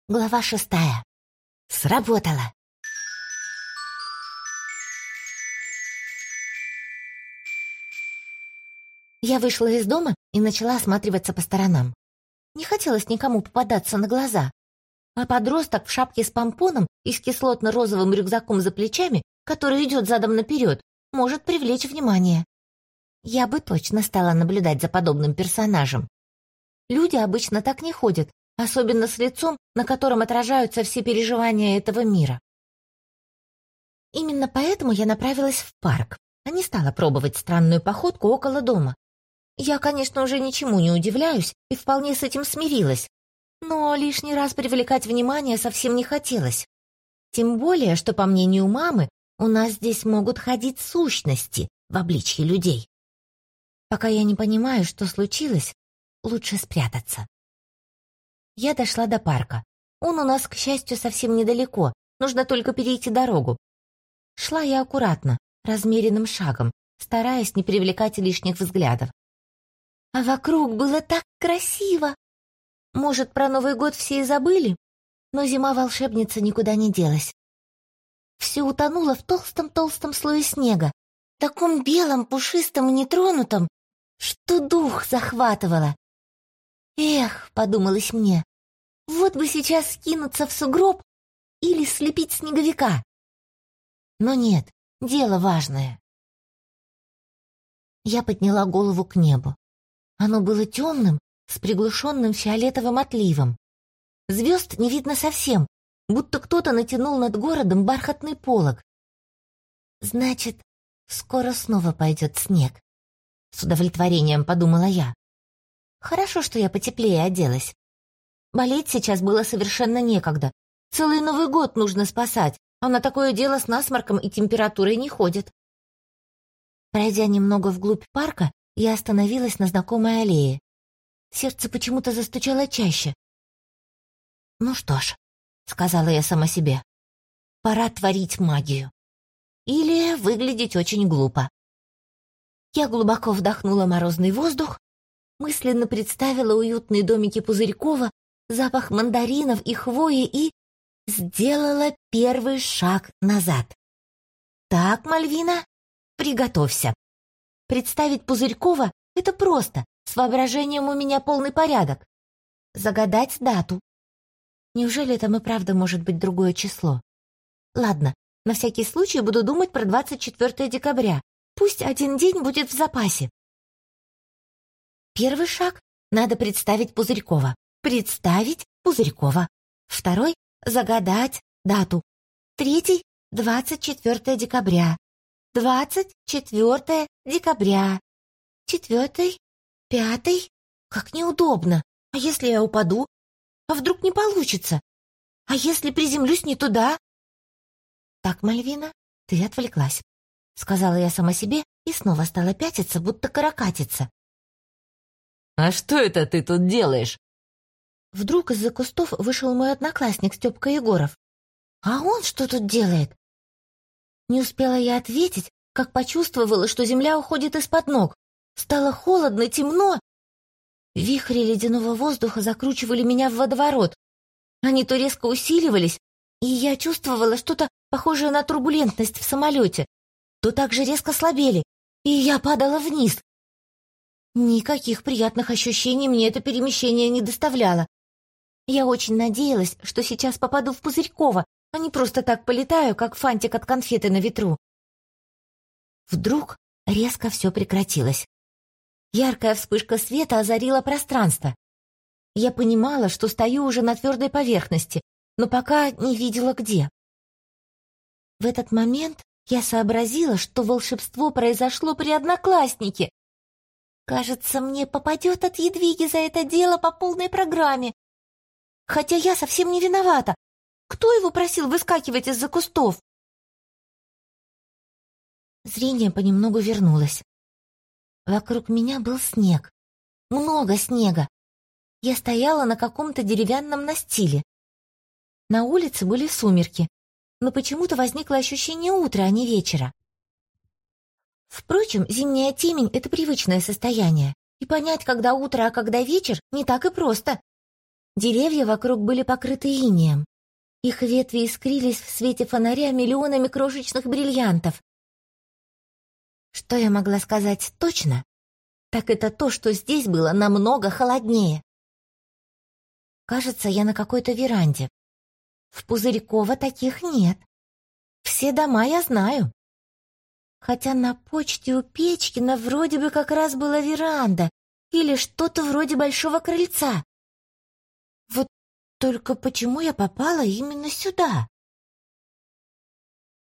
Глава 6. Сработало. Я вышла из дома и начала осматриваться по сторонам. Не хотелось никому попадаться на глаза. А подросток в шапке с помпоном и с кислотно-розовым рюкзаком за плечами, который идет задом наперед, может привлечь внимание. Я бы точно стала наблюдать за подобным персонажем. Люди обычно так не ходят, особенно с лицом, на котором отражаются все переживания этого мира. Именно поэтому я направилась в парк, а не стала пробовать странную походку около дома. Я, конечно, уже ничему не удивляюсь и вполне с этим смирилась, но лишний раз привлекать внимание совсем не хотелось. Тем более, что, по мнению мамы, у нас здесь могут ходить сущности в обличье людей. Пока я не понимаю, что случилось, лучше спрятаться. Я дошла до парка. Он у нас, к счастью, совсем недалеко, нужно только перейти дорогу. Шла я аккуратно, размеренным шагом, стараясь не привлекать лишних взглядов. А вокруг было так красиво! Может, про Новый год все и забыли, но зима-волшебница никуда не делась. Все утонуло в толстом-толстом слое снега, таком белом, пушистом и нетронутом, что дух захватывало. «Эх», — подумалось мне, — «вот бы сейчас скинуться в сугроб или слепить снеговика». Но нет, дело важное. Я подняла голову к небу. Оно было темным, с приглушенным фиолетовым отливом. Звезд не видно совсем, будто кто-то натянул над городом бархатный полог. Значит, скоро снова пойдет снег. С удовлетворением подумала я. Хорошо, что я потеплее оделась. Болеть сейчас было совершенно некогда. Целый Новый год нужно спасать, а на такое дело с насморком и температурой не ходит. Пройдя немного вглубь парка, я остановилась на знакомой аллее. Сердце почему-то застучало чаще. «Ну что ж», — сказала я сама себе, — «пора творить магию. Или выглядеть очень глупо». Я глубоко вдохнула морозный воздух, мысленно представила уютные домики Пузырькова, запах мандаринов и хвои и сделала первый шаг назад. «Так, Мальвина, приготовься. Представить Пузырькова — это просто, с воображением у меня полный порядок. Загадать дату. Неужели там и правда может быть другое число? Ладно, на всякий случай буду думать про 24 декабря. Пусть один день будет в запасе. Первый шаг — надо представить Пузырькова. Представить Пузырькова. Второй — загадать дату. Третий — 24 декабря. 24 декабря. Четвертый, пятый. Как неудобно. А если я упаду? А вдруг не получится? А если приземлюсь не туда? Так, Мальвина, ты отвлеклась, сказала я сама себе и снова стала пятиться, будто каракатица. «А что это ты тут делаешь?» Вдруг из-за кустов вышел мой одноклассник Степка Егоров. «А он что тут делает?» Не успела я ответить, как почувствовала, что земля уходит из-под ног. Стало холодно, темно. Вихри ледяного воздуха закручивали меня в водоворот. Они то резко усиливались, и я чувствовала что-то похожее на турбулентность в самолете, то также резко слабели, и я падала вниз. Никаких приятных ощущений мне это перемещение не доставляло. Я очень надеялась, что сейчас попаду в Пузырькова, а не просто так полетаю, как фантик от конфеты на ветру. Вдруг резко все прекратилось. Яркая вспышка света озарила пространство. Я понимала, что стою уже на твердой поверхности, но пока не видела где. В этот момент я сообразила, что волшебство произошло при однокласснике. Кажется, мне попадет от Едвиги за это дело по полной программе. Хотя я совсем не виновата. Кто его просил выскакивать из-за кустов? Зрение понемногу вернулось. Вокруг меня был снег. Много снега. Я стояла на каком-то деревянном настиле. На улице были сумерки, но почему-то возникло ощущение утра, а не вечера. Впрочем, зимняя темень — это привычное состояние, и понять, когда утро, а когда вечер, не так и просто. Деревья вокруг были покрыты инеем. Их ветви искрились в свете фонаря миллионами крошечных бриллиантов. Что я могла сказать точно? Так это то, что здесь было намного холоднее. Кажется, я на какой-то веранде. В Пузырьково таких нет. Все дома я знаю. Хотя на почте у Печкина вроде бы как раз была веранда или что-то вроде большого крыльца. Вот только почему я попала именно сюда?